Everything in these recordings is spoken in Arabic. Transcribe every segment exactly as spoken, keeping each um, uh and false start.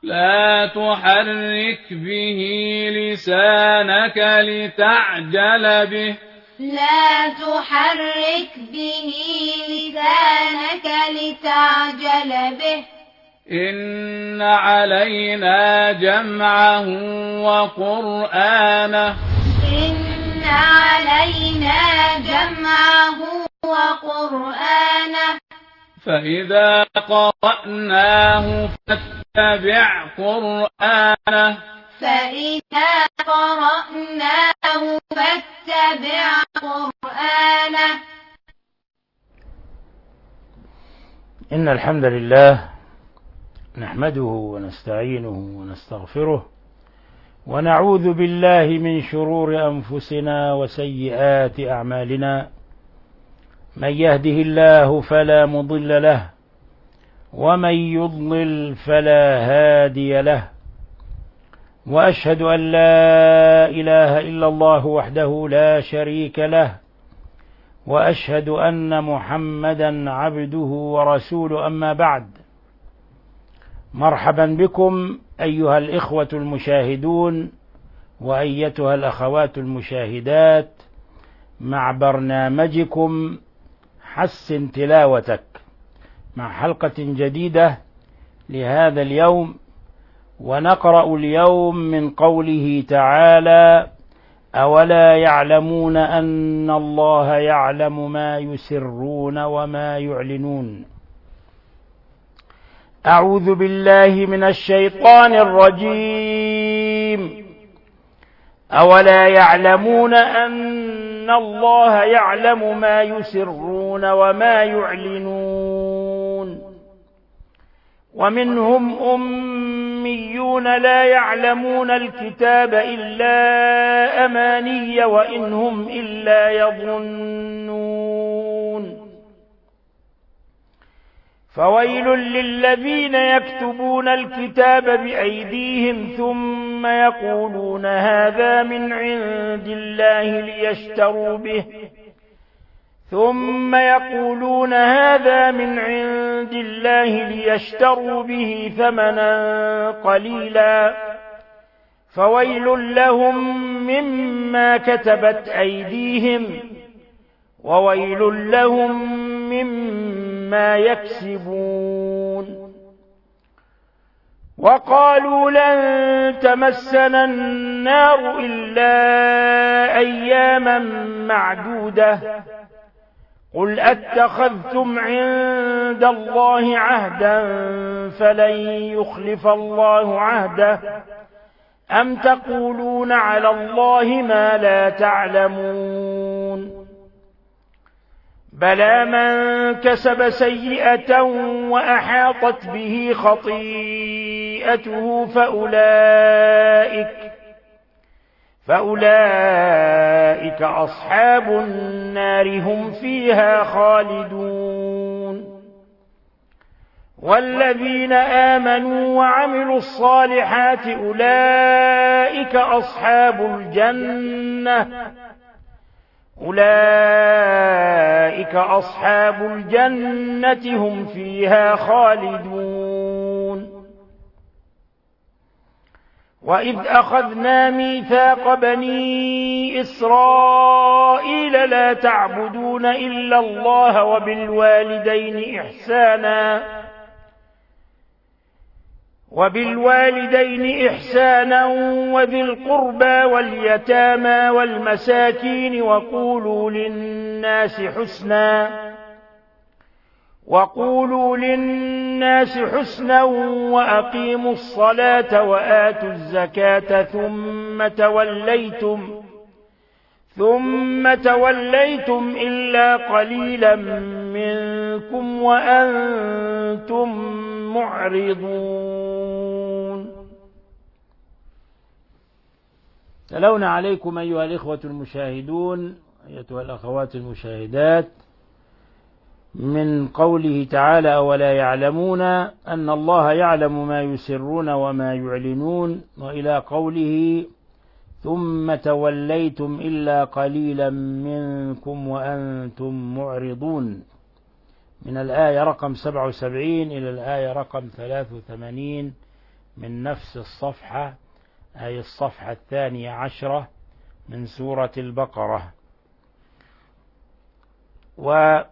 لا تحرك به لسانك لتعجل به لا تحرك به لسانك لتعجل به إن علينا جمعه وقرآنه إن علينا جمعه وقرآنه فإذا قرأناه فاتبع قرآنه فإذا قرأناه فاتبع قرآنه إن الحمد لله نحمده ونستعينه ونستغفره ونعوذ بالله من شرور أنفسنا وسيئات أعمالنا. من يهده الله فلا مضل له ومن يضلل فلا هادي له، وأشهد أن لا إله إلا الله وحده لا شريك له، وأشهد أن محمدا عبده ورسوله. أما بعد، مرحبا بكم أيها الإخوة المشاهدون وأيتها الأخوات المشاهدات مع برنامجكم حسن تلاوتك، مع حلقة جديدة لهذا اليوم. ونقرأ اليوم من قوله تعالى: أولا يعلمون أن الله يعلم ما يسرون وما يعلنون. أعوذ بالله من الشيطان الرجيم. أولا يعلمون أن الله يعلم ما يسرون وما يعلنون. ومنهم أميون لا يعلمون الكتاب إلا أماني وإن هم إلا يظنون. فويل للذين يكتبون الكتاب بأيديهم ثم يقولون هذا من عند الله ليشتروا به ثم يقولون هذا من عند الله ليشتروا به ثمنا قليلا فويل لهم مما كتبت أيديهم وويل لهم مما يكسبون. وقالوا لن تمسنا النار إلا أياما معدودة قل أتخذتم عند الله عهدا فلن يخلف الله عهده أم تقولون على الله ما لا تعلمون. بلى من كسب سيئة وأحاطت به خطيئته فأولئك فأولئك أصحاب النار هم فيها خالدون. والذين آمنوا وعملوا الصالحات أولئك أصحاب الجنة أولئك أصحاب الجنة هم فيها خالدون. وإذ أخذنا ميثاق بني إسرائيل لا تعبدون إلا الله وبالوالدين إحسانا وبالوالدين إحسانا وذي القربى واليتامى والمساكين وقولوا للناس حسنا وقولوا للناس حسنا وأقيموا الصلاة وآتوا الزكاة ثم توليتم ثم توليتم إلا قليلا منكم وأنتم معرضون. تلون عليكم أيها الإخوة المشاهدون أيتها الأخوات المشاهدات من قوله تعالى: أولا يعلمون أن الله يعلم ما يسرون وما يعلنون، وإلى قوله: ثم توليتم إلا قليلا منكم وأنتم معرضون، من الآية رقم سبعة وسبعين إلى الآية رقم ثلاثة وثمانين من نفس الصفحة، أي الصفحة الثانية عشرة من سورة البقرة. وكما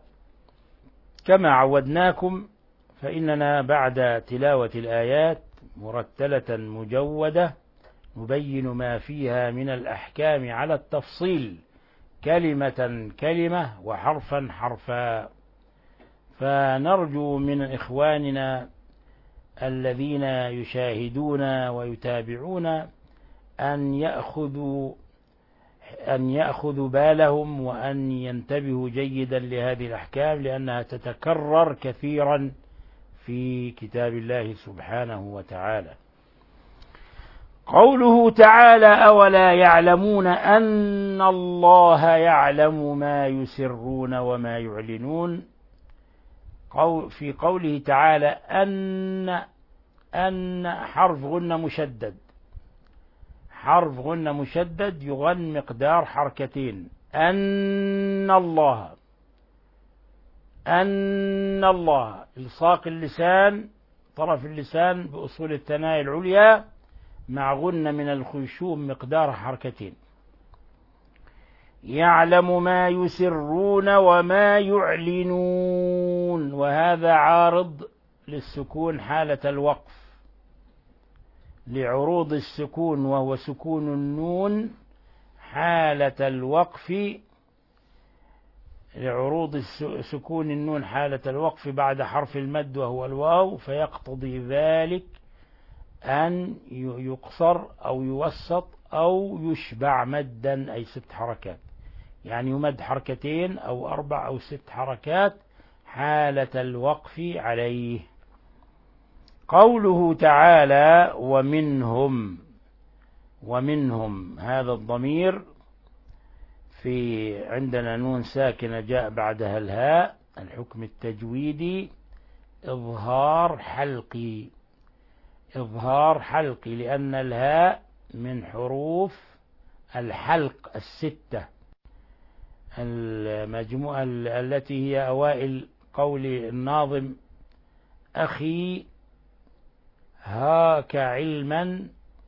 عودناكم فإننا بعد تلاوة الآيات مرتلة مجودة نبين ما فيها من الأحكام على التفصيل كلمة كلمة وحرفا حرفا، فنرجو من إخواننا الذين يشاهدون ويتابعون أن يأخذوا أن يأخذوا بالهم وأن ينتبهوا جيدا لهذه الأحكام، لأنها تتكرر كثيرا في كتاب الله سبحانه وتعالى. قوله تعالى: أولا يعلمون أن الله يعلم ما يسرون وما يعلنون. في قوله تعالى أن أن حرف غنة مشدد، حرف غنة مشدد يغن مقدار حركتين. أن الله، أن الله، إلصاق اللسان طرف اللسان بأصول الثنايا العليا مع غنة من الخيشوم مقدار حركتين. يعلم ما يسرون وما يعلنون، وهذا عارض للسكون حالة الوقف، لعروض السكون وهو سكون النون حالة الوقف، لعروض سكون النون حالة الوقف بعد حرف المد وهو الواو، فيقتضي ذلك أن يقصر أو يوسط أو يشبع مدا، أي ست حركات، يعني يمد حركتين أو أربع أو ست حركات حالة الوقف عليه. قوله تعالى: ومنهم، ومنهم هذا الضمير في عندنا نون ساكنة جاء بعدها الهاء، الحكم التجويدي إظهار حلقي، إظهار حلقي، لأن الهاء من حروف الحلق الستة المجموعة التي هي أوائل قول الناظم: أخي هاك علما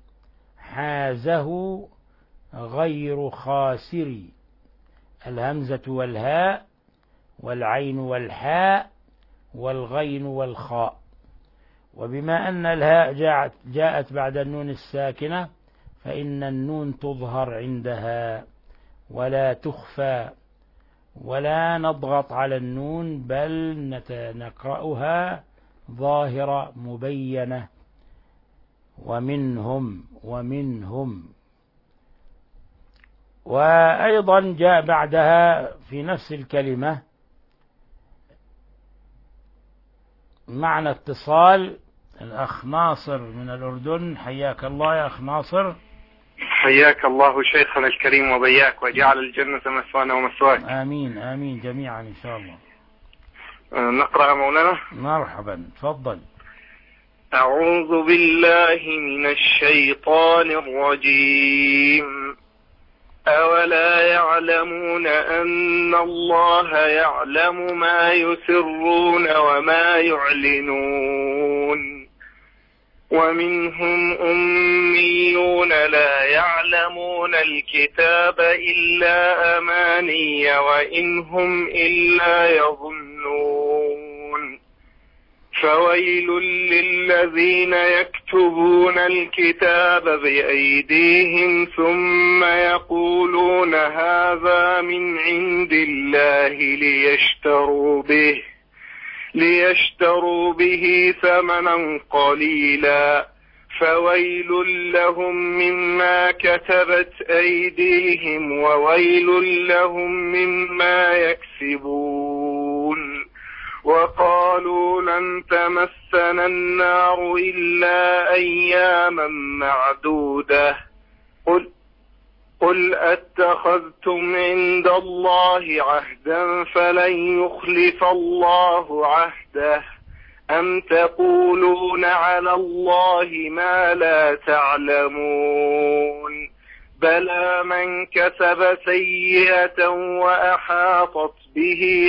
حازه غير خاسري، الهمزة والهاء والعين والحاء والغين والخاء. وبما أن الهاء جاءت, جاءت بعد النون الساكنة فإن النون تظهر عندها ولا تخفى، ولا نضغط على النون بل نقرأها ظاهرة مبينة. ومنهم، ومنهم. وأيضا جاء بعدها في نفس الكلمة معنى اتصال. الأخ ناصر من الأردن، حياك الله يا أخ ناصر. حياك الله شيخنا الكريم وبياك، وجعل الجنة مثوانا ومثواك. آمين آمين جميعا إن شاء الله. نقرأ مولانا. مرحبا، تفضل. أعوذ بالله من الشيطان الرجيم. أولا يعلمون أن الله يعلم ما يسرون وما يعلنون. ومنهم أميون لا يعلمون الكتاب إلا أماني وإن هم إلا يظنون. فويل للذين يكتبون الكتاب بأيديهم ثم يقولون هذا من عند الله ليشتروا به ليشتروا به ثمنا قليلا فويل لهم مما كتبت أيديهم وويل لهم مما يكسبون. وقالوا لن تمسنا النار إلا أياما معدودة قل, قل أتخذتم عند الله عهدا فلن يخلف الله عهده أم تقولون على الله ما لا تعلمون. بلى من كسب سيئة وأحاطت به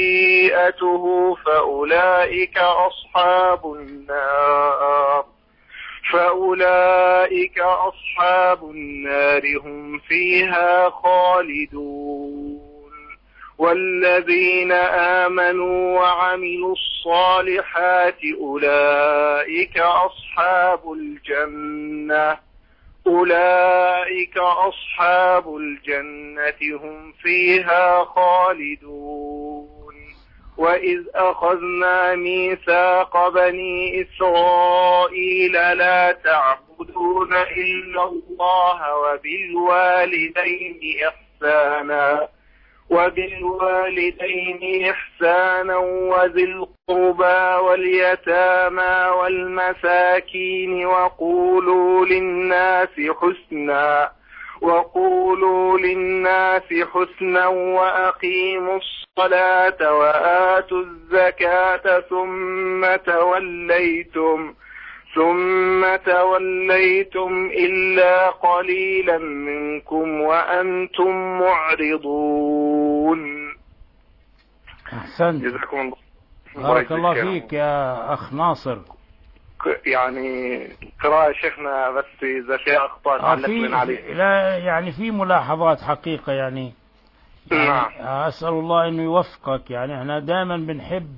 خطيئته فأولئك أصحاب النار فأولئك أصحاب النار هم فيها خالدون. والذين آمنوا وعملوا الصالحات أولئك أصحاب الجنة أولئك أصحاب الجنة هم فيها خالدون. وإذ أخذنا ميثاق بني إسرائيل لا تعبدون إلا الله وبالوالدين إحسانا وبالوالدين إحسانا وذي القربى واليتامى والمساكين وقولوا للناس حسنا وقولوا للناس حسنا وأقيموا الصلاة وآتوا الزكاة ثم توليتم ثم توليتم إلا قليلا منكم وأنتم معرضون. أحسنت، جزاكم الله. بارك الله فيك يا أخ ناصر. يعني قراءة شيخنا بس إذا في أخطاء تعلقنا عليه. لا يعني في ملاحظات حقيقة يعني, يعني نعم. أسأل الله أنه يوفقك. يعني احنا دائما بنحب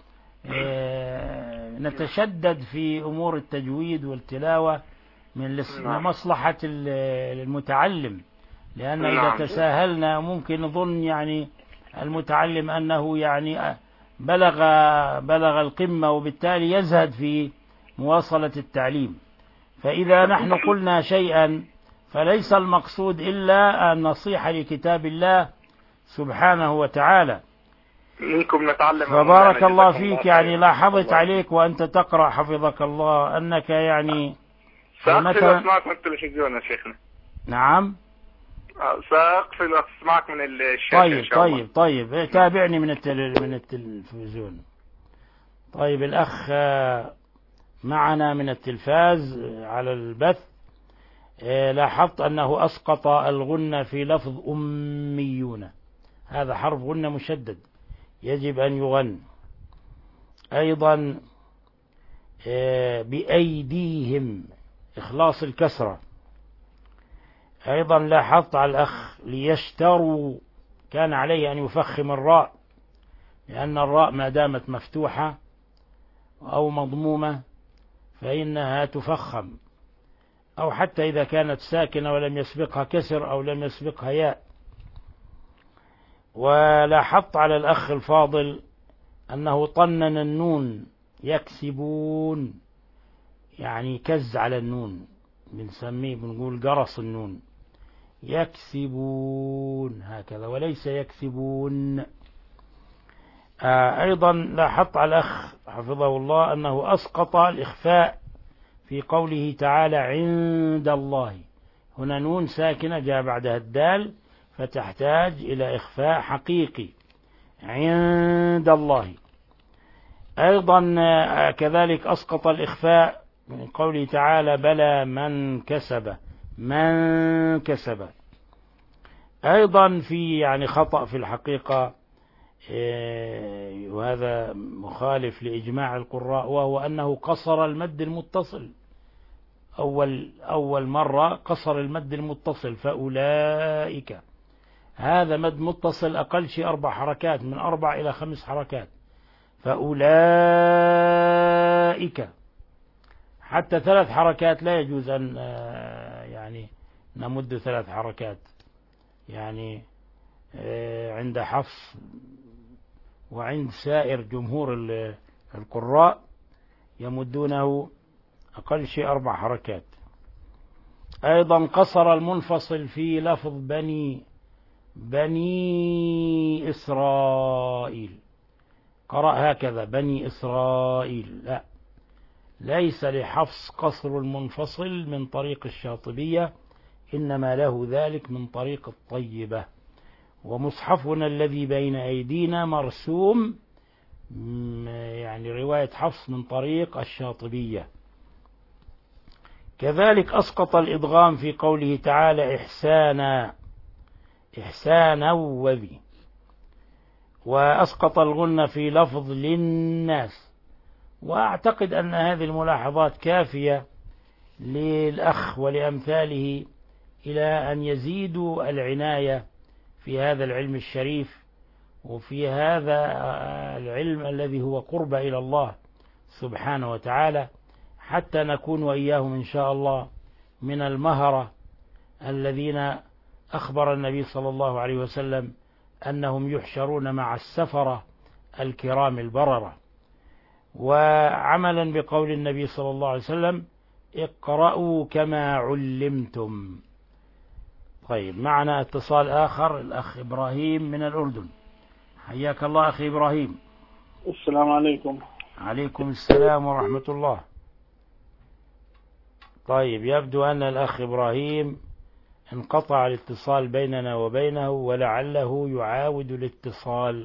اه نتشدد في أمور التجويد والتلاوة من نعم. مصلحة المتعلم، لأن إذا نعم. تساهلنا ممكن نظن يعني المتعلم أنه يعني بلغ بلغ القمة وبالتالي يزهد في مواصلة التعليم. فإذا نحن قلنا شيئا فليس المقصود إلا النصيحة لكتاب الله سبحانه وتعالى. منكم نتعلم. فبارك الله فيك. يعني لاحظت عليك وأنت تقرأ حفظك الله أنك يعني سأقفل أسمعك من التلفزيون يا شيخنا. نعم سأقفل أسمعك من الشاشة. طيب إن شاء الله. طيب طيب تابعني من التل... من التلفزيون. طيب الأخ معنا من التلفاز على البث. لاحظت أنه أسقط الغنة في لفظ أميون، هذا حرف غنة مشدد يجب أن يغن. أيضا بأيديهم إخلاص الكسرة. أيضا لاحظت على الأخ ليشتروا، كان عليه أن يفخم الراء، لأن الراء ما دامت مفتوحة أو مضمومة فإنها تفخم، أو حتى إذا كانت ساكنة ولم يسبقها كسر أو لم يسبقها ياء. ولاحظت على الأخ الفاضل أنه طنن النون يكسبون، يعني كز على النون، بنسميه بنقول قرص النون، يكسبون هكذا وليس يكسبون. أيضا لاحظت على الأخ حفظه الله أنه أسقط الإخفاء في قوله تعالى عند الله، هنا نون ساكنة جاء بعدها الدال فتحتاج إلى إخفاء حقيقي عند الله. أيضا كذلك أسقط الإخفاء من قوله تعالى بلى من كسب، من كسب. أيضا في يعني خطأ في الحقيقة، وهذا مخالف لإجماع القراء، وهو أنه قصر المد المتصل. أول أول مرة قصر المد المتصل فأولئك، هذا مد متصل أقل شيء أربع حركات، من أربع إلى خمس حركات. فأولئك حتى ثلاث حركات لا يجوز أن يعني نمد ثلاث حركات، يعني عند حفص وعند سائر جمهور القراء يمدونه أقل شيء أربع حركات. أيضا قصر المنفصل في لفظ بني بني إسرائيل، قرأ هكذا بني إسرائيل، لا، ليس لحفص قصر المنفصل من طريق الشاطبية، إنما له ذلك من طريق الطيبة. ومصحفنا الذي بين أيدينا مرسوم يعني رواية حفص من طريق الشاطبية. كذلك أسقط الإدغام في قوله تعالى إحسانا، إحسانا وبي. وأسقط الغنة في لفظ للناس. وأعتقد أن هذه الملاحظات كافية للأخ ولأمثاله إلى أن يزيدوا العناية في هذا العلم الشريف وفي هذا العلم الذي هو قرب إلى الله سبحانه وتعالى، حتى نكون وإياهم إن شاء الله من المهرة الذين أخبر النبي صلى الله عليه وسلم أنهم يحشرون مع السفرة الكرام البررة. وعملا بقول النبي صلى الله عليه وسلم اقرأوا كما علمتم. طيب، معنا اتصال آخر، الأخ إبراهيم من الأردن. حياك الله أخي إبراهيم. السلام عليكم. عليكم السلام ورحمة الله. طيب، يبدو أن الأخ إبراهيم انقطع الاتصال بيننا وبينه ولعله يعاود الاتصال.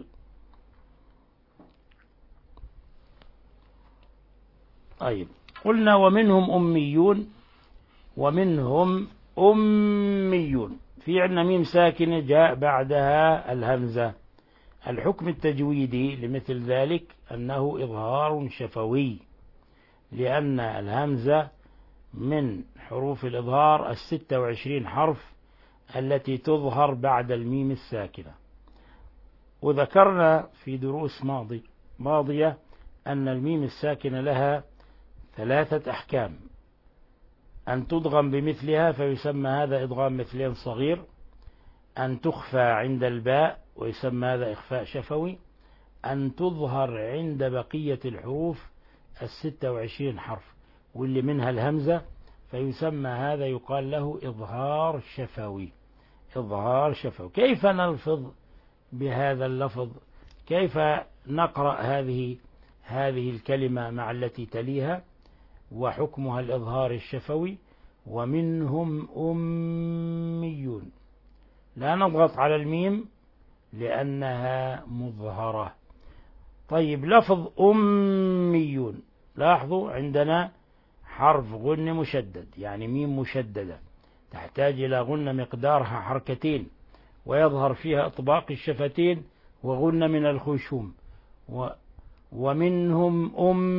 طيب، قلنا ومنهم أميون ومنهم أميون، في عندنا ميم ساكنة جاء بعدها الهمزة. الحكم التجويدي لمثل ذلك أنه إظهار شفوي، لأن الهمزة من حروف الإظهار الستة وعشرين حرف التي تظهر بعد الميم الساكنة. وذكرنا في دروس ماضي ماضية أن الميم الساكنة لها ثلاثة أحكام: أن تضغم بمثلها فيسمى هذا إضغام مثلين صغير، أن تخفى عند الباء ويسمى هذا إخفاء شفوي، أن تظهر عند بقية الحروف الستة وعشرين حرف واللي منها الهمزة فيسمى هذا يقال له إظهار شفوي. إظهار شفوي. كيف نلفظ بهذا اللفظ؟ كيف نقرأ هذه هذه الكلمة مع التي تليها؟ وحكمها الإظهار الشفوي. ومنهم أميون، لا نضغط على الميم لأنها مظهرة. طيب، لفظ أميون، لاحظوا عندنا حرف غن مشدد، يعني ميم مشددة تحتاج إلى غن مقدارها حركتين، ويظهر فيها إطباق الشفتين وغن من الخشوم. و ومنهم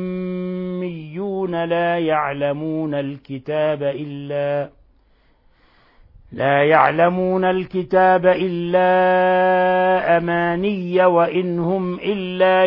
أميون لا يعلمون الكتاب إلا لا يعلمون الكتاب إلا أماني وإن هم إلا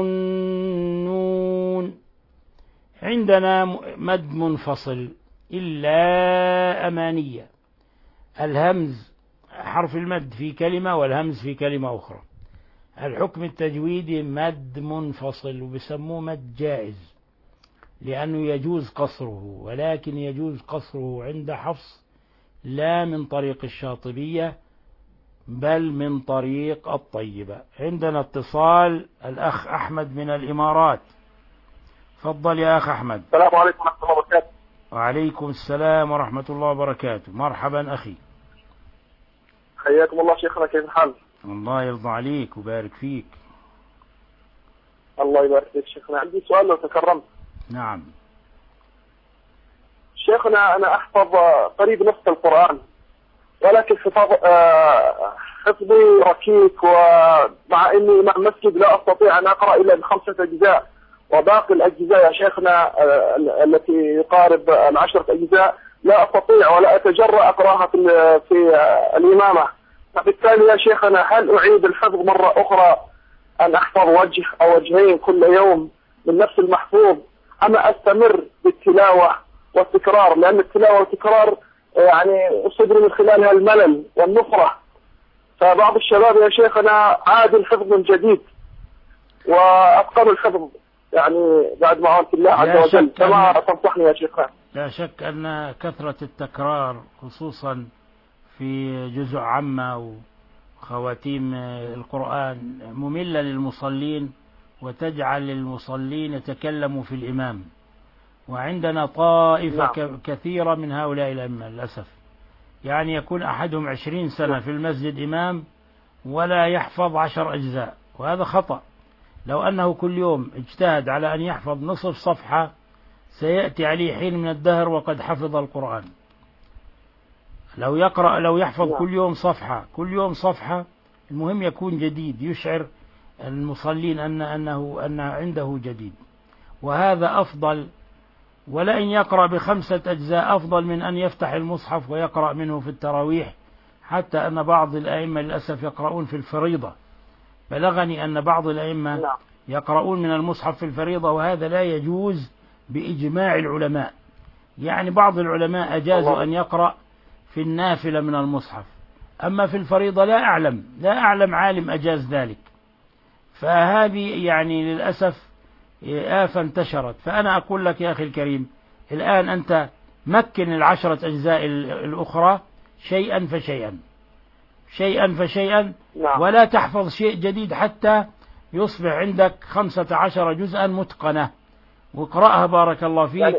يظنون. عندنا مد منفصل إلا أمانية، الهمز حرف المد في كلمة والهمز في كلمة أخرى. الحكم التجويدي مد منفصل وبسموه مد جائز لأنه يجوز قصره، ولكن يجوز قصره عند حفص لا من طريق الشاطبية بل من طريق الطيبة. عندنا اتصال، الأخ أحمد من الإمارات. تفضل يا أخ أحمد. السلام عليكم ورحمة الله وبركاته. وعليكم السلام ورحمة الله وبركاته. مرحبا أخي. حياكم الله شيخنا، كيف الحال؟ الله يرضى عليك وبارك فيك. الله يبارك فيك شيخنا. عندي سؤال لو تكرمت. نعم شيخنا، أنا أحفظ قريب نصف القرآن، ولكن حفظ حفظي ركيك، ومع إني إمام مسجد لا أستطيع أن أقرأ إلا بخمسة أجزاء، وباقي الأجزاء يا شيخنا التي يقارب العشرة أجزاء لا أستطيع ولا أتجرأ أقرأها في في الإمامة. فبالتالي يا شيخنا، هل أعيد الحفظ مرة أخرى أن أحفظ وجه أو وجهين كل يوم من نفس المحفوظ، أما أستمر بالتلاوة والتكرار؟ لأن التلاوة والتكرار يعني أصدر من خلالها الملل والنفرة. فبعض الشباب يا شيخنا عاد الحفظ من جديد وأتقنوا الحفظ يعني بعد معونة الله عز وجل، كما تنصحني يا شيخنا. لا شك أن كثرة التكرار خصوصا في جزء عامة وخواتيم القرآن مملة للمصلين، وتجعل المصلين يتكلموا في الإمام. وعندنا طائفة نعم. كثيرة من هؤلاء الأئمة للأسف، يعني يكون أحدهم عشرين سنة في المسجد إمام ولا يحفظ عشر أجزاء، وهذا خطأ. لو أنه كل يوم اجتهد على أن يحفظ نصف صفحة سيأتي عليه حين من الدهر وقد حفظ القرآن. لو يقرأ لو يحفظ كل يوم صفحة كل يوم صفحة المهم يكون جديد، يشعر المصلين أن أنه أن عنده جديد، وهذا أفضل ولئن يقرأ بخمسة أجزاء أفضل من أن يفتح المصحف ويقرأ منه في التراويح، حتى أن بعض الأئمة للأسف يقرؤون في الفريضة. بلغني أن بعض الأئمة يقرؤون من المصحف في الفريضة، وهذا لا يجوز بإجماع العلماء. يعني بعض العلماء أجازوا أن يقرأ في النافلة من المصحف، أما في الفريضة لا أعلم لا أعلم عالم أجاز ذلك. فهذه يعني للأسف آفة انتشرت. فأنا أقول لك يا أخي الكريم، الآن أنت مكن العشرة أجزاء الأخرى شيئا فشيئا شيئا فشيئا ولا تحفظ شيء جديد حتى يصبح عندك خمسة عشر جزءا متقنة، واقرأها بارك الله فيك.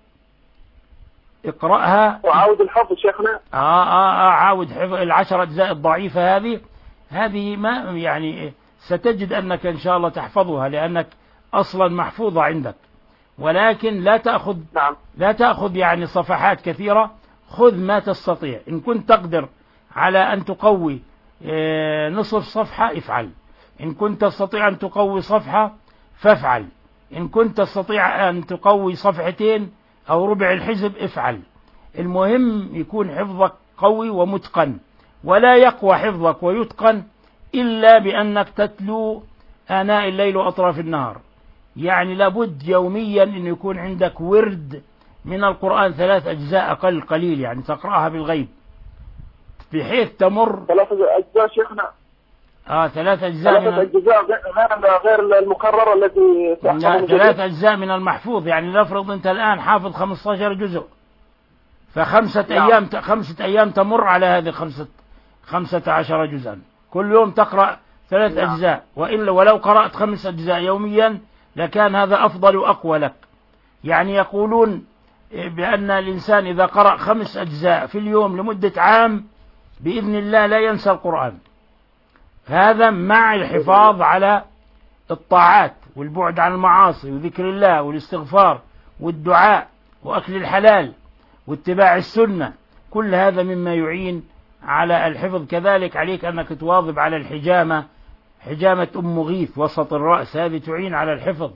اقرأها وعاود الحفظ شيخنا. آه آه آه عاود حفظ العشر أجزاء الضعيفة هذه هذه ما يعني ستجد أنك إن شاء الله تحفظها، لأنك أصلا محفوظة عندك. ولكن لا تأخذ نعم. لا تأخذ يعني صفحات كثيرة، خذ ما تستطيع. إن كنت تقدر على أن تقوي نصف صفحة افعل، إن كنت تستطيع أن تقوي صفحة فافعل، إن كنت تستطيع أن تقوي صفحتين أو ربع الحزب افعل. المهم يكون حفظك قوي ومتقن، ولا يقوى حفظك ويتقن إلا بأنك تتلو آناء الليل وأطراف النهار. يعني لابد يوميا أن يكون عندك ورد من القرآن ثلاث أجزاء أقل قليل، يعني تقرأها بالغيب بحيث تمر. ثلاث أجزاء شيخنا. آه ثلاث أجزاء ثلاث أجزاء غير غير المكررة التي لا ثلاث أجزاء من المحفوظ. يعني نفرض أنت الآن حافظ خمسة عشر جزء، فخمسة نعم. أيام خمسة أيام تمر على هذه خمسة خمسة عشر جزءا، كل يوم تقرأ ثلاث نعم. أجزاء. وإلا ولو قرأت خمس أجزاء يوميا لكان هذا أفضل وأقوى لك. يعني يقولون بأن الإنسان إذا قرأ خمس أجزاء في اليوم لمدة عام بإذن الله لا ينسى القرآن. هذا مع الحفاظ على الطاعات والبعد عن المعاصي وذكر الله والاستغفار والدعاء وأكل الحلال واتباع السنة. كل هذا مما يعين على الحفظ. كذلك عليك أنك تواظب على الحجامة، حجامة أم مغيث وسط الرأس، هذه تعين على الحفظ.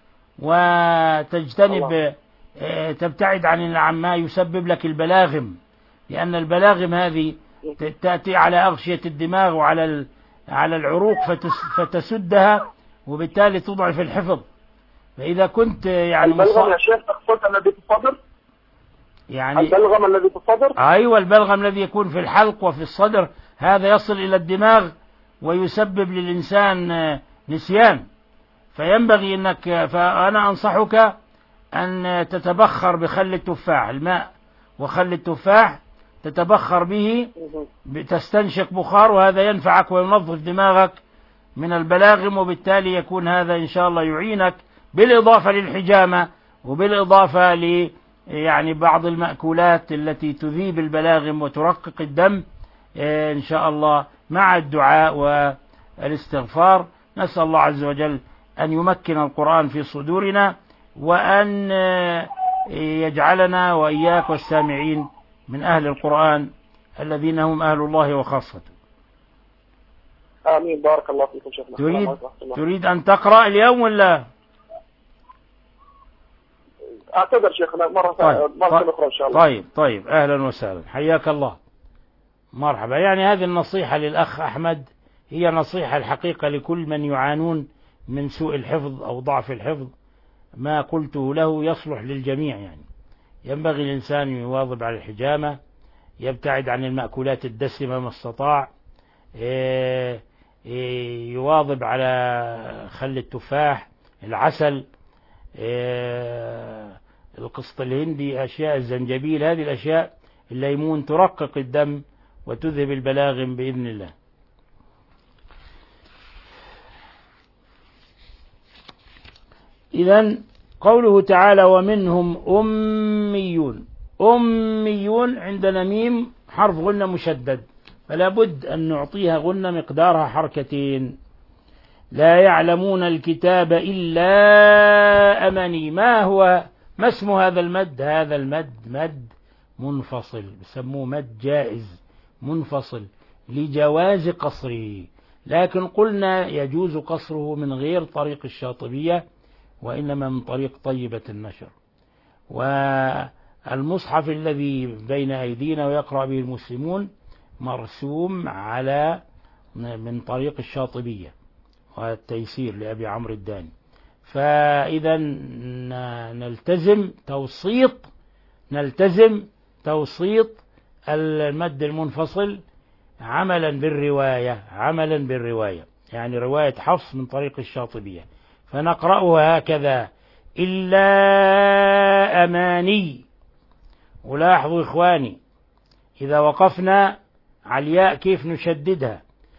وتجتنب تبتعد عن ما يسبب لك البلاغم، لأن البلاغم هذه تأتي على أغشية الدماغ وعلى على العروق فتسدها، وبالتالي تضعف الحفظ. فإذا كنت يعني البلغم يا شيخ تقصد الذي في الصدر؟ يعني البلغم الذي في الصدر؟ أيوة البلغم الذي يكون في الحلق وفي الصدر، هذا يصل إلى الدماغ ويسبب للإنسان نسيان. فينبغي أنك فأنا أنصحك أن تتبخر بخل التفاح، الماء وخل التفاح تتبخر به، تستنشق بخار، وهذا ينفعك وينظف دماغك من البلاغم. وبالتالي يكون هذا إن شاء الله يعينك، بالإضافة للحجامة وبالإضافة ل يعني بعض المأكولات التي تذيب البلاغم وترقق الدم إن شاء الله، مع الدعاء والاستغفار. نسأل الله عز وجل أن يمكن القرآن في صدورنا، وأن يجعلنا وإياك والسامعين من أهل القرآن الذين هم أهل الله وخاصته. آمين. بارك الله فيكم شيخنا. تريد تريد أن تقرأ اليوم ولا؟ أعتذر شيخنا مرة طيب. مرة أخرى إن شاء الله. طيب طيب أهلا وسهلا، حياك الله، مرحبا. يعني هذه النصيحة للأخ أحمد هي نصيحة الحقيقة لكل من يعانون من سوء الحفظ أو ضعف الحفظ. ما قلته له يصلح للجميع. يعني ينبغي الإنسان يواظب على الحجامة، يبتعد عن المأكولات الدسمة ما استطاع، يواظب على خل التفاح، العسل، القسط الهندي، أشياء الزنجبيل، هذه الأشياء، الليمون، ترقق الدم وتذهب البلاغم بإذن الله. إذن قوله تعالى ومنهم أميون، أميون عندنا ميم حرف غنة مشدد، فلا بد أن نعطيها غنة مقدارها حركتين. لا يعلمون الكتاب إلا أماني. ما هو ما اسم هذا المد؟ هذا المد مد منفصل، بسموه مد جائز منفصل لجواز قصره، لكن قلنا يجوز قصره من غير طريق الشاطبية، وإنما من طريق طيبة النشر. والمصحف الذي بين أيدينا ويقرأ به المسلمون مرسوم على من طريق الشاطبية والتيسير لأبي عمرو الداني. فإذا نلتزم توسيط نلتزم توسيط المد المنفصل عملا بالرواية عملا بالرواية يعني رواية حفص من طريق الشاطبية، فنقرأها هكذا: إلا أماني. ولاحظوا إخواني إذا وقفنا على الياء كيف نشددها،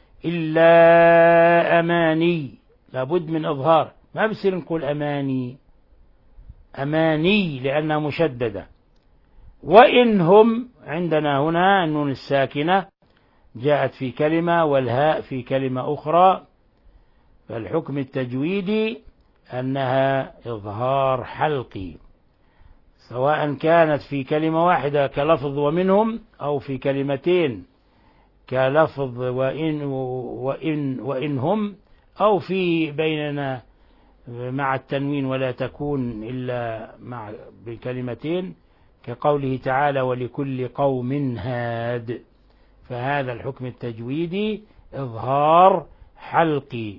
إلا أماني، لابد من إظهار، ما بصير نقول أماني أماني لأنها مشددة. وإنهم عندنا هنا النون الساكنة جاءت في كلمة والهاء في كلمة أخرى، فالحكم التجويدي أنها إظهار حلقي، سواء كانت في كلمة واحدة كلفظ ومنهم، أو في كلمتين كلفظ وإن وإن وإنهم، أو في بيننا مع التنوين ولا تكون إلا مع بكلمتين كقوله تعالى: ولكل قوم هاد. فهذا الحكم التجويدي إظهار حلقي.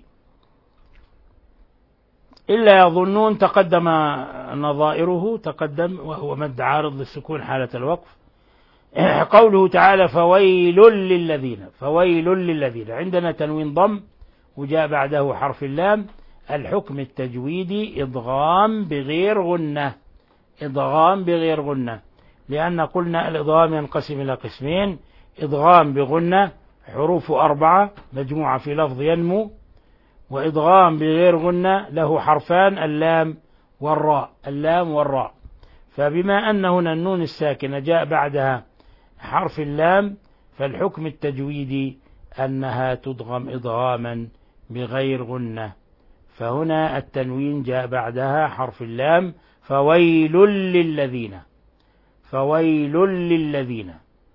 إلا يظنون تقدم نظائره تقدم، وهو مد عارض للسكون حالة الوقف. قوله تعالى: فويل للذين، فويل للذين، عندنا تنوين ضم وجاء بعده حرف اللام. الحكم التجويدي إضغام بغير غنة، إضغام بغير غنة، لأن قلنا الإضغام ينقسم إلى قسمين: إضغام بغنة حروف أربعة مجموعة في لفظ ينمو، وإضغام بغير غنة له حرفان اللام والراء، اللام والراء. فبما أن هنا النون الساكنة جاء بعدها حرف اللام، فالحكم التجويدي أنها تضغم إضغاما بغير غنة. فهنا التنوين جاء بعدها حرف اللام: فويل للذين، فويل للذين،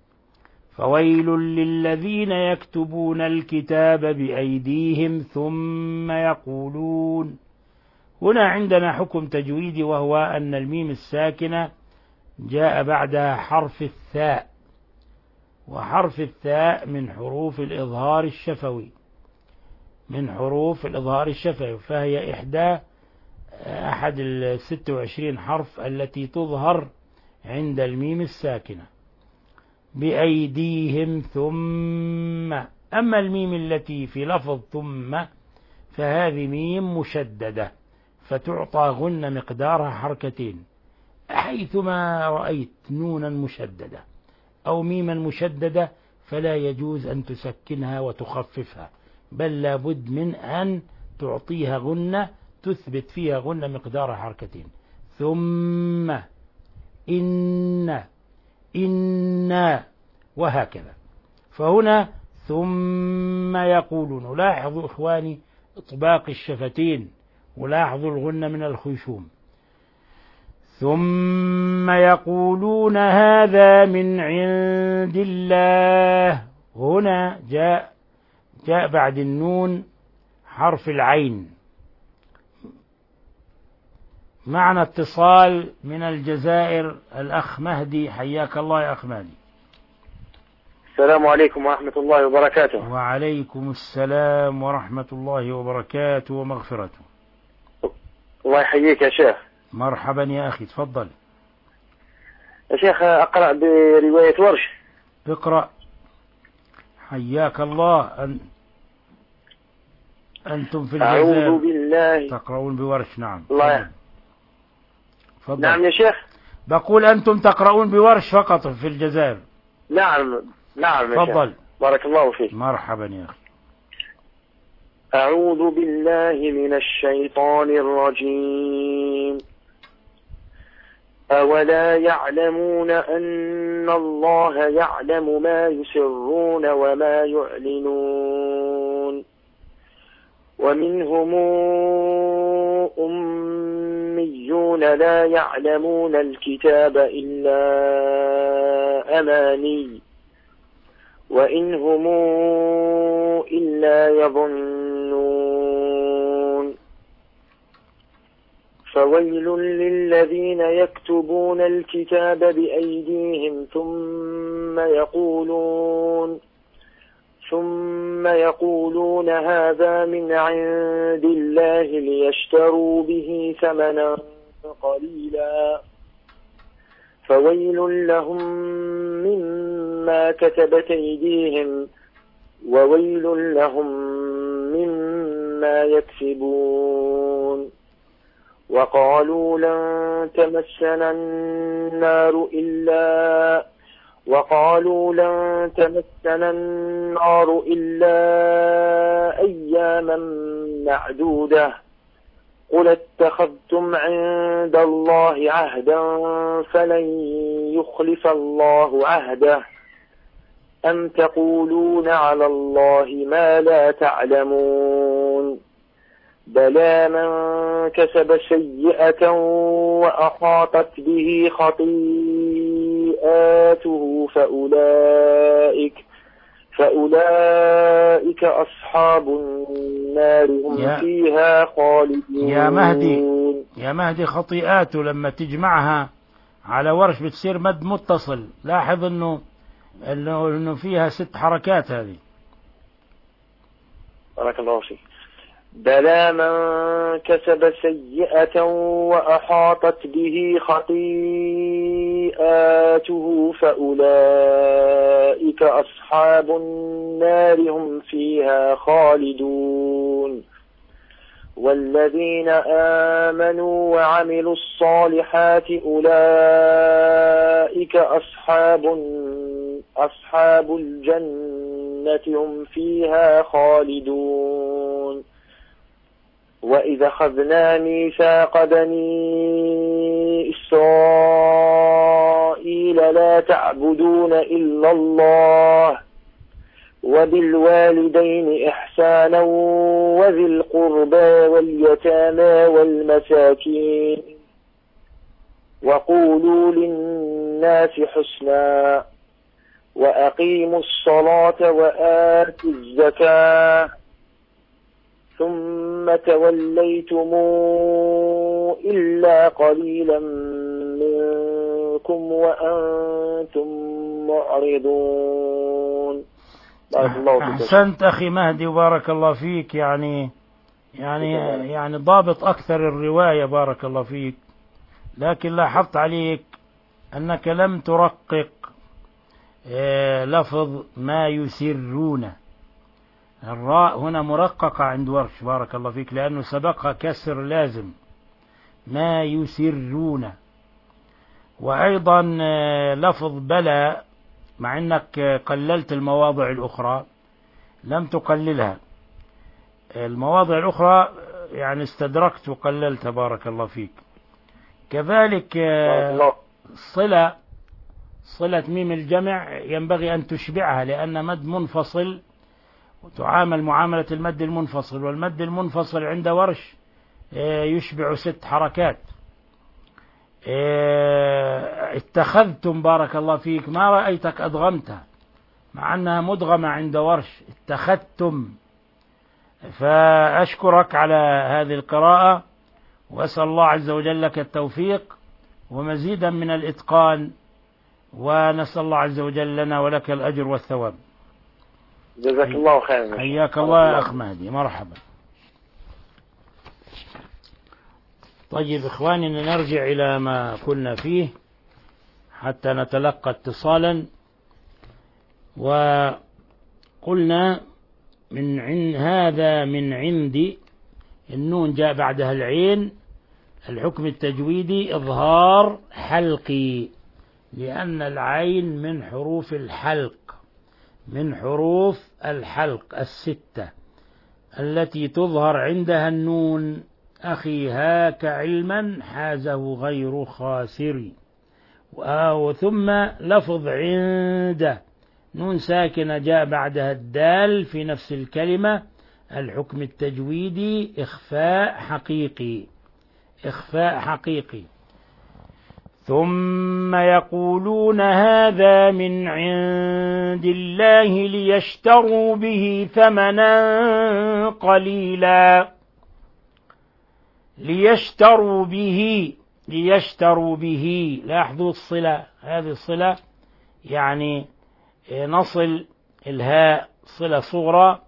فويل للذين يكتبون الكتاب بأيديهم ثم يقولون. هنا عندنا حكم تجويدي، وهو أن الميم الساكنة جاء بعدها حرف الثاء، وحرف الثاء من حروف الإظهار الشفوي، من حروف الإظهار الشفوي، فهي إحدى أحد الست وعشرين حرف التي تظهر عند الميم الساكنة. بأيديهم ثم. أما الميم التي في لفظ ثم فهذه ميم مشددة، فتعطى غنة مقدارها حركتين، حيثما رأيت نونا مشددة أو ميما مشددة فلا يجوز أن تسكنها وتخففها، بل لابد من أن تعطيها غنة تثبت فيها غنة مقدارها حركتين. ثم إن إنا وهكذا. فهنا ثم يقولون. لاحظوا إخواني إطباق الشفتين، ولاحظوا الغنة من الخيشوم. ثم يقولون هذا من عند الله. هنا جاء جاء بعد النون حرف العين. معنا اتصال من الجزائر، الأخ مهدي، حياك الله يا أخ مهدي. السلام عليكم ورحمة الله وبركاته. وعليكم السلام ورحمة الله وبركاته ومغفرته. الله يحييك يا شيخ. مرحبا يا أخي، تفضل يا شيخ. أقرأ برواية ورش. اقرأ حياك الله. أن أنتم في الجزائر أعوذ بالله تقرؤون بورش. نعم الله. فضل. نعم يا شيخ. بقول أنتم تقرؤون بورش فقط في الجزائر. نعم نعم يا فضل. شيخ. بارك الله فيك. مرحبا يا أخي. أعوذ بالله من الشيطان الرجيم. أولا يعلمون أن الله يعلم ما يسرون وما يعلنون. ومنهم أميون لا يعلمون الكتاب إلا أماني وإن هم إلا يظنون. فويل للذين يكتبون الكتاب بأيديهم ثم يقولون ثم يقولون هذا من عند الله ليشتروا به ثمنا قليلا فويل لهم مما كتبت أيديهم وويل لهم مما يكسبون وقالوا لن تمسنا النار إلا وقالوا لن تمسنا النار إلا أياما معدودة قل اتخذتم عند الله عهدا فلن يخلف الله عهده أم تقولون على الله ما لا تعلمون بلى من كسب سيئة وأحاطت به خطيئاته فأولئك فأولئك أصحاب النار هم فيها خالدون. يا مهدي يا مهدي خطيئاته لما تجمعها على ورش بتصير مد متصل. لاحظ انه انه, إنه فيها ست حركات هذه. بارك الله فيك. بلى من كسب سيئة وأحاطت به خطيئاته فأولئك أصحاب النار هم فيها خالدون. والذين آمنوا وعملوا الصالحات أولئك أصحاب أصحاب الجنة هم فيها خالدون. وإذا أخذنا ميثاق بني إسرائيل لا تعبدون إلا الله وبالوالدين إحسانا وذي القربى واليتامى والمساكين وقولوا للناس حسنا وأقيموا الصلاة وآتوا الزكاة ثم توليتم إلا قليلا منكم وأنتم معرضون. بارك الله فيك. أحسنت أخي مهدي وبارك الله فيك. يعني يعني يعني ضابط أكثر الرواية بارك الله فيك. لكن لاحظت عليك أنك لم ترقق لفظ ما يسرون. الراء هنا مرققة عند ورش بارك الله فيك لأنه سبقها كسر لازم ما يسرون. وأيضا لفظ بلى مع أنك قللت المواضع الأخرى لم تقللها. المواضع الأخرى يعني استدركت وقللت بارك الله فيك. كذلك صلة صلة ميم الجمع ينبغي أن تشبعها لأن مد منفصل وتعامل معاملة المد المنفصل. والمد المنفصل عند ورش يشبع ست حركات. اتخذتم بارك الله فيك ما رأيتك أدغمتها مع أنها مدغمة عند ورش اتخذتم. فأشكرك على هذه القراءة وأسأل الله عز وجل لك التوفيق ومزيدا من الإتقان ونسأل الله عز وجل لنا ولك الأجر والثواب. جزاك الله خيرا. حياك الله يا أخ مهدي مرحبا. طيب إخواني نرجع إلى ما كنا فيه حتى نتلقى اتصالا. وقلنا من عن هذا من عندي النون جاء بعدها العين. الحكم التجويدي إظهار حلقي لأن العين من حروف الحلق من حروف الحلق الستة التي تظهر عندها النون. أخي هاك علما حازه غير خاسر. ثم لفظ عنده نون ساكنة جاء بعدها الدال في نفس الكلمة. الحكم التجويدي إخفاء حقيقي إخفاء حقيقي. ثم يقولون هذا من عند الله ليشتروا به ثمنا قليلا. ليشتروا به، ليشتروا به، لاحظوا الصلة، هذه الصلة يعني نصل الهاء صلة صغرى،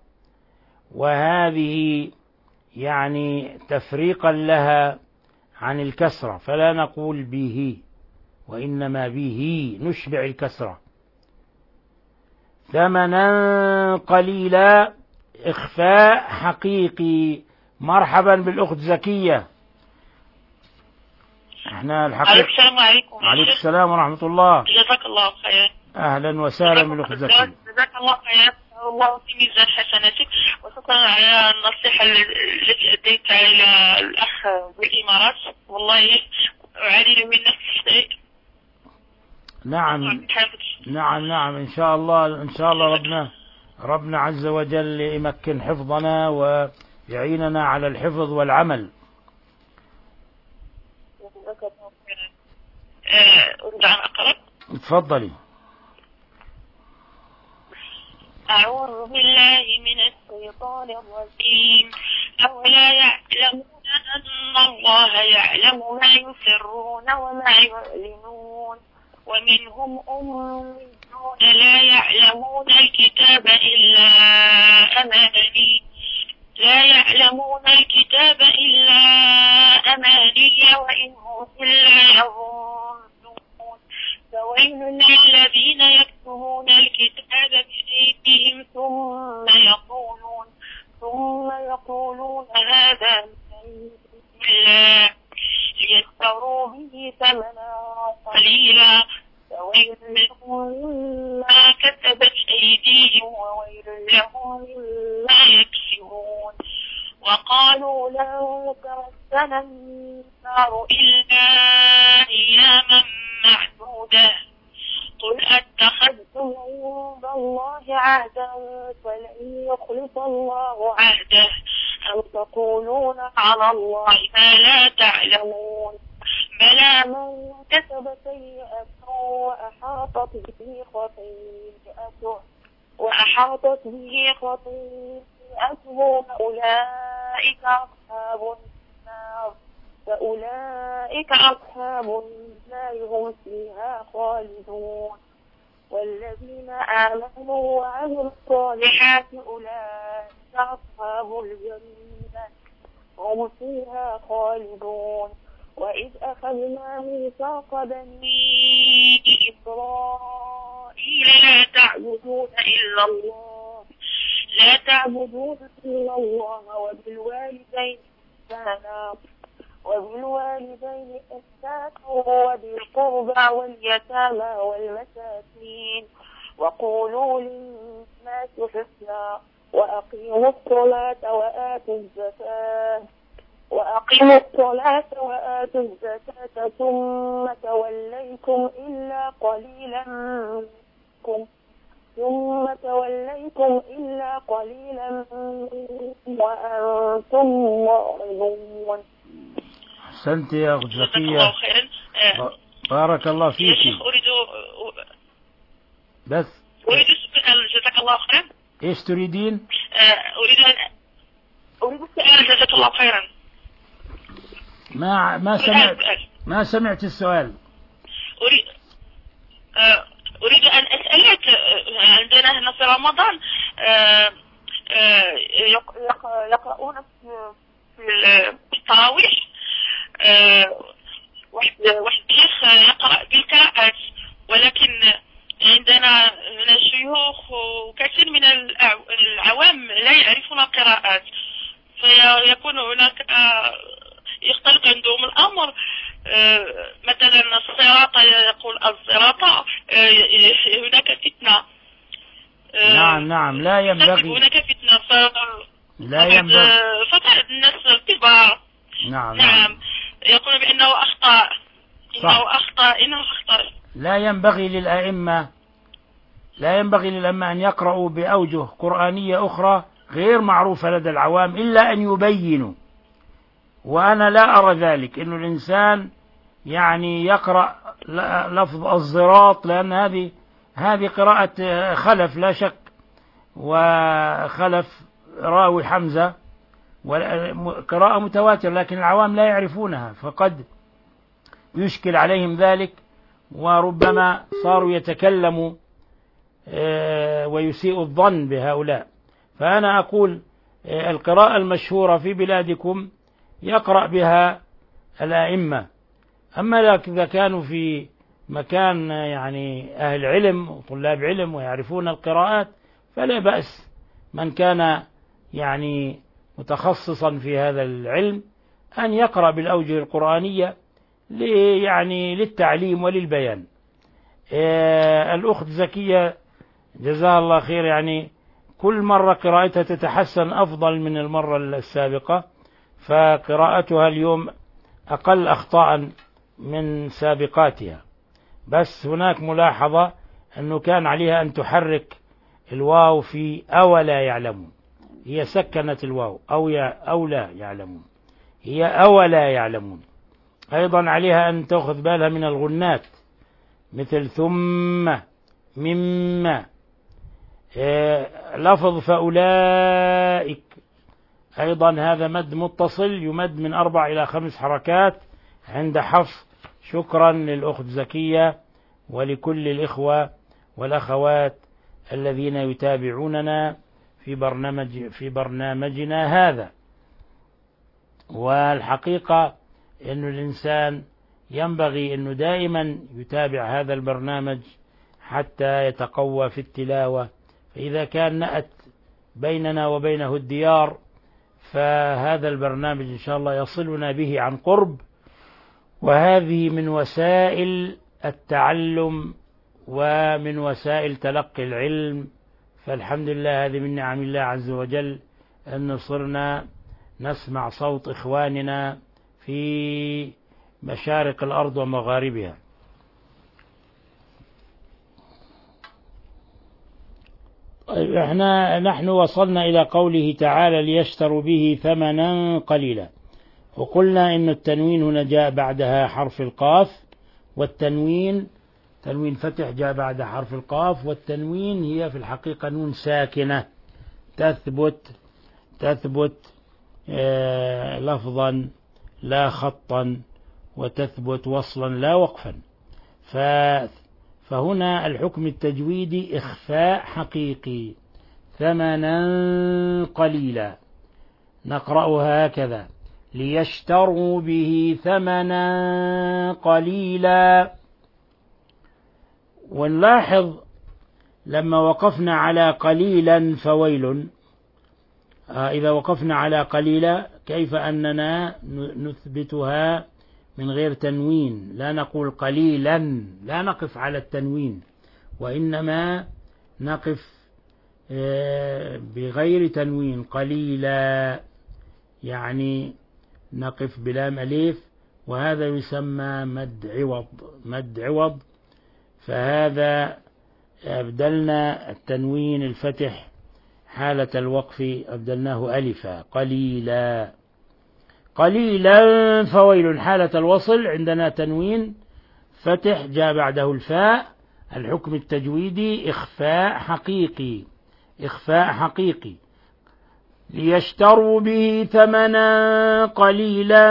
وهذه يعني تفريقا لها عن الكسرة، فلا نقول به وإنما به، نشبع الكسرة. ثمنا قليلا، إخفاء حقيقي. مرحبا بالأخت زكية. احنا الحقيقة. السلام عليكم. عليكم السلام ورحمة الله. جزاك الله خير. أهلا وسهلا بالأخت زكية. جزاك الله خير، الله في ميزان حسناتك، وشكرا على النصيحة التي أديتها إلى الأخ بالإمارات، والله أعاني من نفس الشيء. نعم نعم نعم، إن شاء الله إن شاء الله ربنا ربنا عز وجل يمكن حفظنا ويعيننا على الحفظ والعمل. أريد أن أقرأ. تفضلي. أعوذ بالله من الشيطان الرجيم. أولا يعلمون أن الله يعلم ما يسرون وما يعلنون، ومنهم أميون لا يعلمون الكتاب إلا أماني لا يعلمون الكتاب إلا أماني وإن هم إلا يظنون. فويل للذين يكتبون الكتاب بأيديهم ثم يقولون ثم يقولون هذا من الله ليشتروا به ثمنا قليلا، فويل لهم مما كتبت أيديهم وويل لهم مما يكسبون. وقالوا لن تمسنا النار إلا أياما معدودة، قل أتخذتم عند الله عهدا فلن يخلف الله عهده، أم تقولون على الله ما لا تعلمون. بلى من كسب سيئة وأحاطت به خطيئته وأحاطت به خطيئته فأولئك أصحاب النار فأولئك أصحاب النار هم فيها خالدون. والذين آمنوا وعملوا الصالحات أولئك أصحاب الجنة هم فيها خالدون. وإذ أخذنا ميثاق بني إسرائيل لا تعبدون إلا الله لا تعبدون إلا الله وبالوالدين إحسانا وبالوالدين إحسانا وذي القربى واليتامى والمساكين وقولوا للناس حسنا وأقيموا الصلاة وآتوا الزكاة وأقيموا الصلاة وآتوا الزكاة ثم توليتم إلا قليلا منكم ثم توليتم إلا قليلا منكم وأنتم معرضون. أحسنت يا أخت زكية، بارك الله فيك. يا شيخ أريد بس أريد السؤال، جزاك الله خيرا. إيش تريدين؟ أريد أن أريد السؤال، جزاك الله خيرا. ما ما سمعت ما سمعت السؤال. أريد أريد أن أسألك، عندنا هنا في رمضان يقرؤون في التراويح واحد واحد شيخ يقرأ بالقراءات، ولكن عندنا من الشيوخ وكثير من العوام لا يعرفون القراءات، فيكون هناك يختلف عندهم الأمر. مثلا الصراط يقول الصراط، هناك فتنة. نعم نعم، لا ينبغي هناك فتنة ف... لا ينبغي فبعض الناس الكبار نعم نعم يقول بأنه أخطأ إنه أخطأ إنه أخطأ. لا ينبغي للأئمة لا ينبغي للأئمة أن يقرأوا بأوجه قرآنية أخرى غير معروفة لدى العوام إلا أن يبينوا، وأنا لا أرى ذلك، إنه الإنسان يعني يقرأ لفظ الصراط، لأن هذه هذه قراءة خلف لا شك، وخلف راوي حمزة، قراءة متواترة لكن العوام لا يعرفونها، فقد يشكل عليهم ذلك، وربما صاروا يتكلموا ويسيء الظن بهؤلاء. فأنا أقول القراءة المشهورة في بلادكم يقرأ بها الأئمة، أما إذا كانوا في مكان يعني أهل علم وطلاب علم ويعرفون القراءات فلا بأس من كان يعني متخصصا في هذا العلم أن يقرأ بالأوجه القرآنية يعني للتعليم وللبيان. الأخت زكية جزاها الله خير، يعني كل مرة قراءتها تتحسن أفضل من المرة السابقة، فقراءتها اليوم أقل أخطاء من سابقاتها. بس هناك ملاحظة أنه كان عليها أن تحرك الواو في أولا يعلمون، هي سكنت الواو أو, أو لا يعلمون، هي أولا يعلمون. أيضا عليها أن تأخذ بالها من الغنات مثل ثم مما. لفظ فأولئك أيضا هذا مد متصل يمد من أربع إلى خمس حركات عند حفص. شكرا للأخت زكية ولكل الإخوة والأخوات الذين يتابعوننا في برنامج في برنامجنا هذا. والحقيقة أن الإنسان ينبغي أنه دائما يتابع هذا البرنامج حتى يتقوى في التلاوة، فإذا كان نأت بيننا وبينه الديار فهذا البرنامج إن شاء الله يصلنا به عن قرب، وهذه من وسائل التعلم ومن وسائل تلقي العلم. فالحمد لله هذه من نعم الله عز وجل أن صرنا نسمع صوت إخواننا في مشارق الأرض ومغاربها. طيب احنا نحن وصلنا إلى قوله تعالى ليشتروا به ثمنا قليلا، وقلنا إن التنوين هنا جاء بعدها حرف القاف، والتنوين تنوين فتح جاء بعد حرف القاف، والتنوين هي في الحقيقة نون ساكنة تثبت تثبت آه لفظا لا خطا، وتثبت وصلا لا وقفا. فهنا الحكم التجويدي إخفاء حقيقي، ثمنا قليلا. نقرأها هكذا: ليشتروا به ثمنا قليلا. ونلاحظ لما وقفنا على قليلا فويل، آه إذا وقفنا على قليلا كيف أننا نثبتها من غير تنوين، لا نقول قليلا، لا نقف على التنوين، وإنما نقف آه بغير تنوين قليلا، يعني نقف بلام أليف، وهذا يسمى مد عوض مد عوض. فهذا أبدلنا التنوين الفتح حالة الوقف أبدلناه ألفا قليلا. قليلا فويل حالة الوصل عندنا تنوين فتح جاء بعده الفاء، الحكم التجويدي إخفاء حقيقي إخفاء حقيقي. ليشتروا به ثمنا قليلا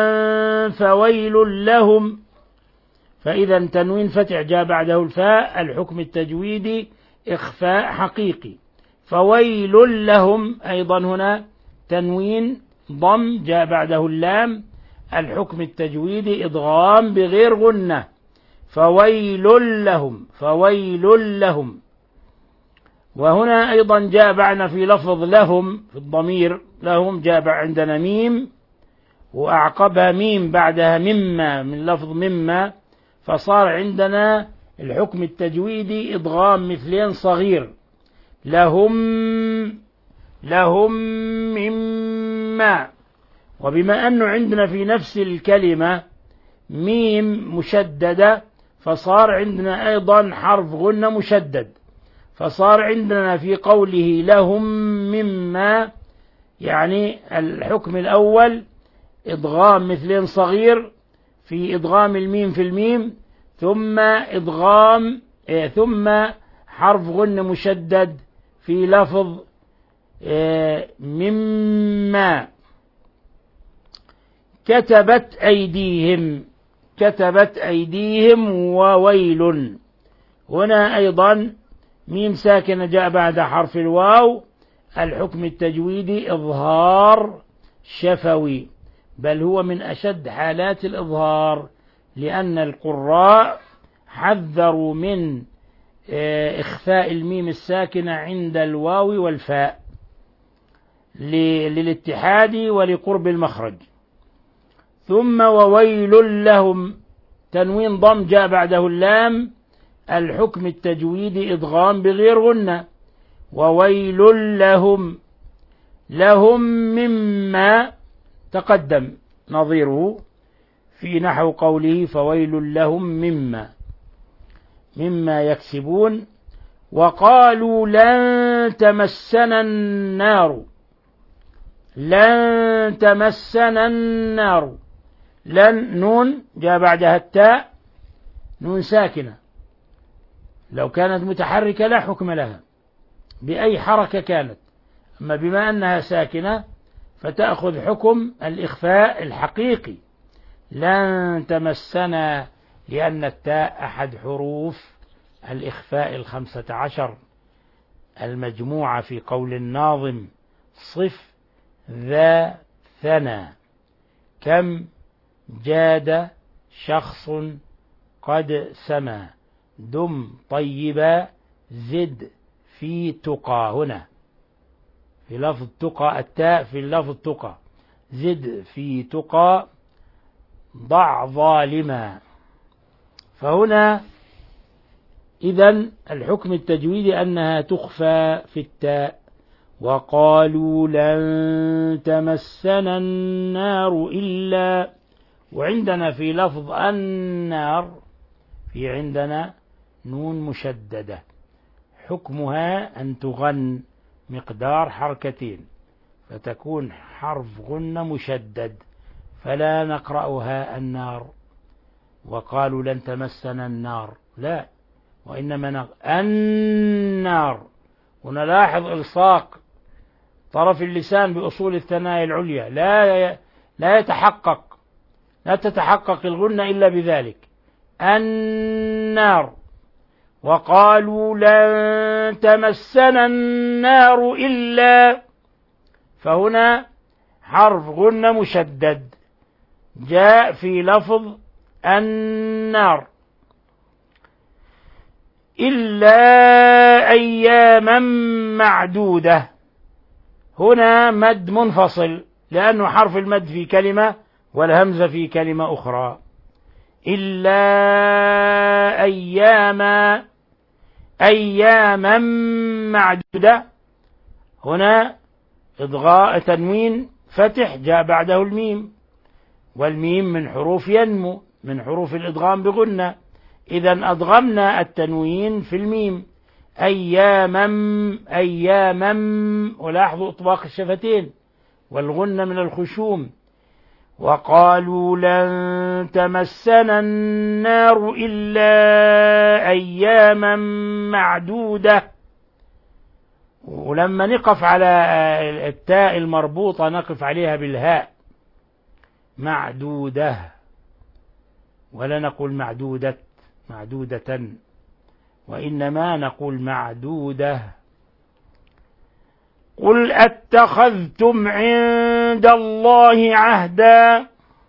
فويل لهم، فإذا تنوين فتح جاء بعده الفاء، الحكم التجويدي إخفاء حقيقي. فويل لهم أيضا هنا تنوين ضم جاء بعده اللام، الحكم التجويدي إضغام بغير غنة. فويل لهم فويل لهم. وهنا أيضا جاء بعنا في لفظ لهم في الضمير لهم جاء عندنا ميم وأعقبها ميم بعدها مما من لفظ مما، فصار عندنا الحكم التجويدي إضغام مثلين صغير. لهم لهم مما. وبما أنه عندنا في نفس الكلمة ميم مشددة فصار عندنا أيضا حرف غنة مشدد، فصار عندنا في قوله لهم مما يعني الحكم الأول إضغام مثلين صغير في إضغام الميم في الميم، ثم إضغام إيه ثم حرف غنة مشدد في لفظ إيه مما. كتبت أيديهم، كتبت أيديهم وويل. هنا أيضا ميم ساكنة جاء بعد حرف الواو، الحكم التجويدي إظهار شفوي، بل هو من أشد حالات الإظهار، لأن القراء حذروا من إخفاء الميم الساكنة عند الواو والفاء للاتحاد ولقرب المخرج. ثم وويل لهم، تنوين ضم جاء بعده اللام، الحكم التجويدي إدغام بغير غنة، وويل لهم، لهم مما تقدم نظيره في نحو قوله فويل لهم مما مما يكسبون. وقالوا لن تمسنا النار، لن تمسنا النار، لن نون جاء بعدها التاء، نون ساكنة، لو كانت متحركة لا حكم لها بأي حركة كانت، أما بما أنها ساكنة فتأخذ حكم الإخفاء الحقيقي. لن تمسنا، لأن التاء أحد حروف الإخفاء الخمسة عشر المجموعة في قول الناظم صف ذا ثنى، كم جاد شخص قد سما، دم طيبا زد في تقى. هنا في لفظ تقى التاء في لفظ تقى، زد في تقى ضع ظالما. فهنا إذن الحكم التجويدي أنها تخفى في التاء. وقالوا لن تمسنا النار إلا، وعندنا في لفظ النار في عندنا نون مشددة، حكمها أن تغن مقدار حركتين فتكون حرف غنة مشدد، فلا نقرأها النار. وقالوا لن تمسنا النار، لا، وإنما نقرأ النار. ونلاحظ إلصاق طرف اللسان بأصول الثنايا العليا، لا لا يتحقق لا تتحقق الغنة إلا بذلك، النار. وقالوا لن تمسنا النار إلا، فهنا حرف غنة مشدد جاء في لفظ النار. إلا أياما معدودة، هنا مد منفصل لأنه حرف المد في كلمة والهمزة في كلمة أخرى. إلا أياما، أياما معدودة، هنا إضغاء تنوين فتح جاء بعده الميم، والميم من حروف ينمو، من حروف الإدغام بغنة، إذن أدغمنا التنوين في الميم. أياما أياما، ولاحظوا إطباق الشفتين والغنة من الخشوم. وقالوا لن تمسنا النار إلا أياما معدودة. ولما نقف على التاء المربوطة نقف عليها بالهاء، معدودة، ولا نقول معدودة معدودة، وإنما نقول معدودة. قل أتخذتم عند الله عهدا،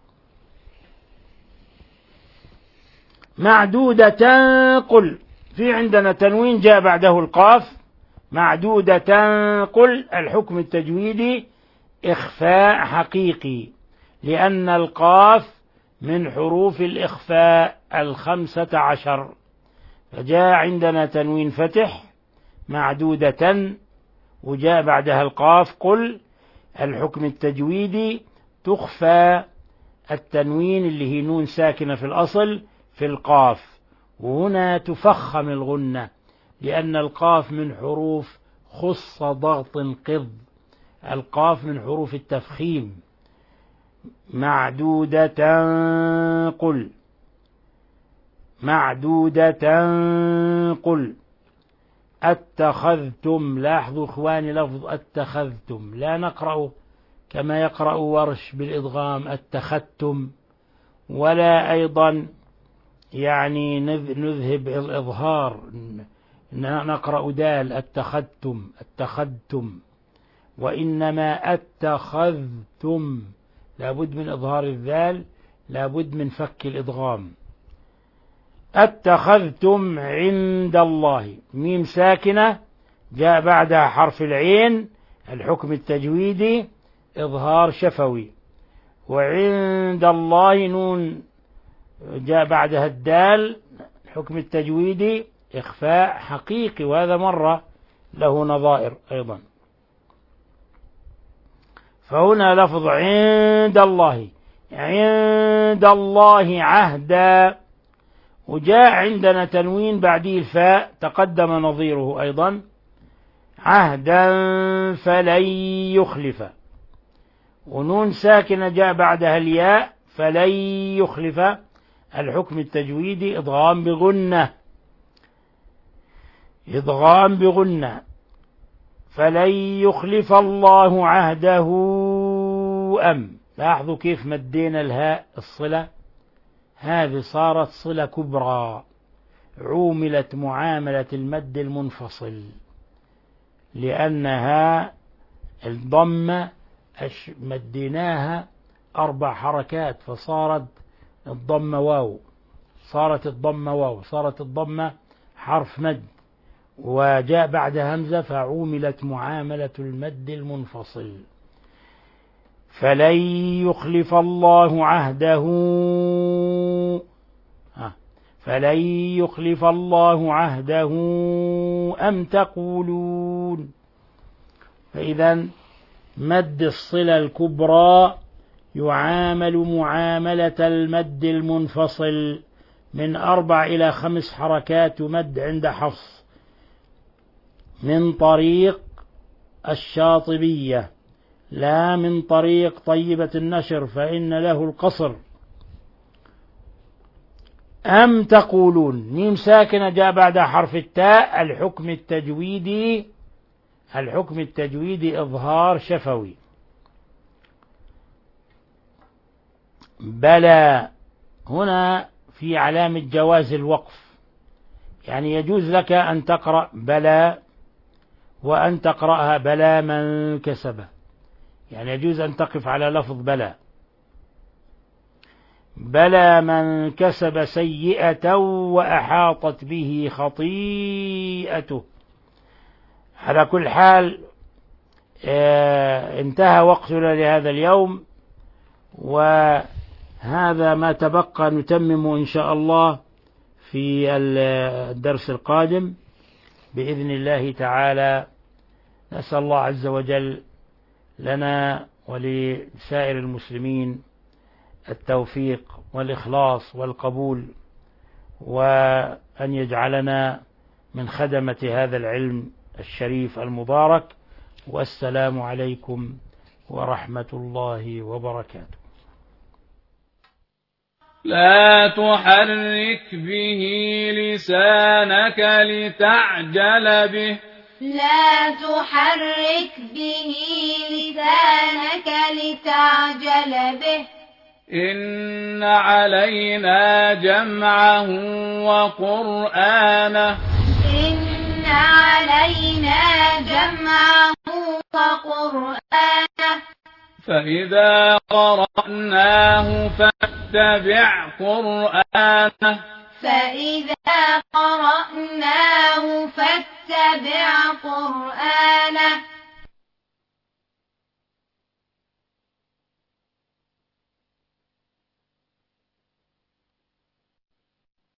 معدودة قل، في عندنا تنوين جاء بعده القاف، معدودة قل، الحكم التجويدي إخفاء حقيقي، لأن القاف من حروف الإخفاء الخمسة عشر، فجاء عندنا تنوين فتح معدودة وجاء بعدها القاف قل، الحكم التجويدي تخفى التنوين اللي هي نون ساكنة في الأصل في القاف، وهنا تفخم الغنة لأن القاف من حروف خص ضغط قض، القاف من حروف التفخيم. معدودة قل، معدودة قل. اتخذتم، لاحظوا اخواني لفظ اتخذتم لا نقرأ كما يقرأ ورش بالإدغام التختم، ولا أيضا يعني نذهب الإظهار نقرأ دال التختم التختم، وإنما اتخذتم لابد من إظهار الذال، لابد من فك الإدغام. اتخذتم عند الله، ميم ساكنة جاء بعدها حرف العين، الحكم التجويدي إظهار شفوي، وعند الله نون جاء بعدها الدال، الحكم التجويدي إخفاء حقيقي، وهذا مرة له نظائر أيضا. فهنا لفظ عند الله، عند الله عهدا، وجاء عندنا تنوين بعده الفاء تقدم نظيره أيضا، عهدا فلن يخلف، ونون ساكنة جاء بعدها الياء فلن يخلف، الحكم التجويدي إضغام بغنة، إضغام بغنة، فلن يخلف الله عهده أم. لاحظوا كيف مدينا الهاء الصلة، هذه صارت صلة كبرى، عوملت معاملة المد المنفصل، لأنها الضمة مديناها أربع حركات، فصارت الضمة واو، صارت الضمة واو، صارت الضمة حرف مد، وجاء بعد همزة فعوملت معاملة المد المنفصل. فلن يخلف الله عهده، فلن يخلف الله عهده أم تقولون. فإذا مد الصلة الكبرى يعامل معاملة المد المنفصل من أربع إلى خمس حركات مد عند حفص من طريق الشاطبية، لا من طريق طيبة النشر فإن له القصر. أم تقولون، ميم ساكنة جاء بعدها حرف التاء، الحكم التجويدي الحكم التجويدي إظهار شفوي. بلى هنا في علامة جواز الوقف، يعني يجوز لك أن تقرأ بلى وأن تقرأها بلى من كسب، يعني يجوز أن تقف على لفظ بلى. بلى من كسب سيئة وأحاطت به خطيئته. على كل حال انتهى وقتنا لهذا اليوم، وهذا ما تبقى نتمم إن شاء الله في الدرس القادم بإذن الله تعالى. نسأل الله عز وجل لنا ولسائر المسلمين التوفيق والإخلاص والقبول، وأن يجعلنا من خدمة هذا العلم الشريف المبارك. والسلام عليكم ورحمة الله وبركاته. لا تحرك به لسانك لتعجل به، لا تحرك به لسانك لتعجل به، إن علينا جمعه وقرآنه، إن علينا جمعه وقرآنه، فإذا قرأناه فاتبع قرآنه، فإذا قرأناه فاتبع قرآنه.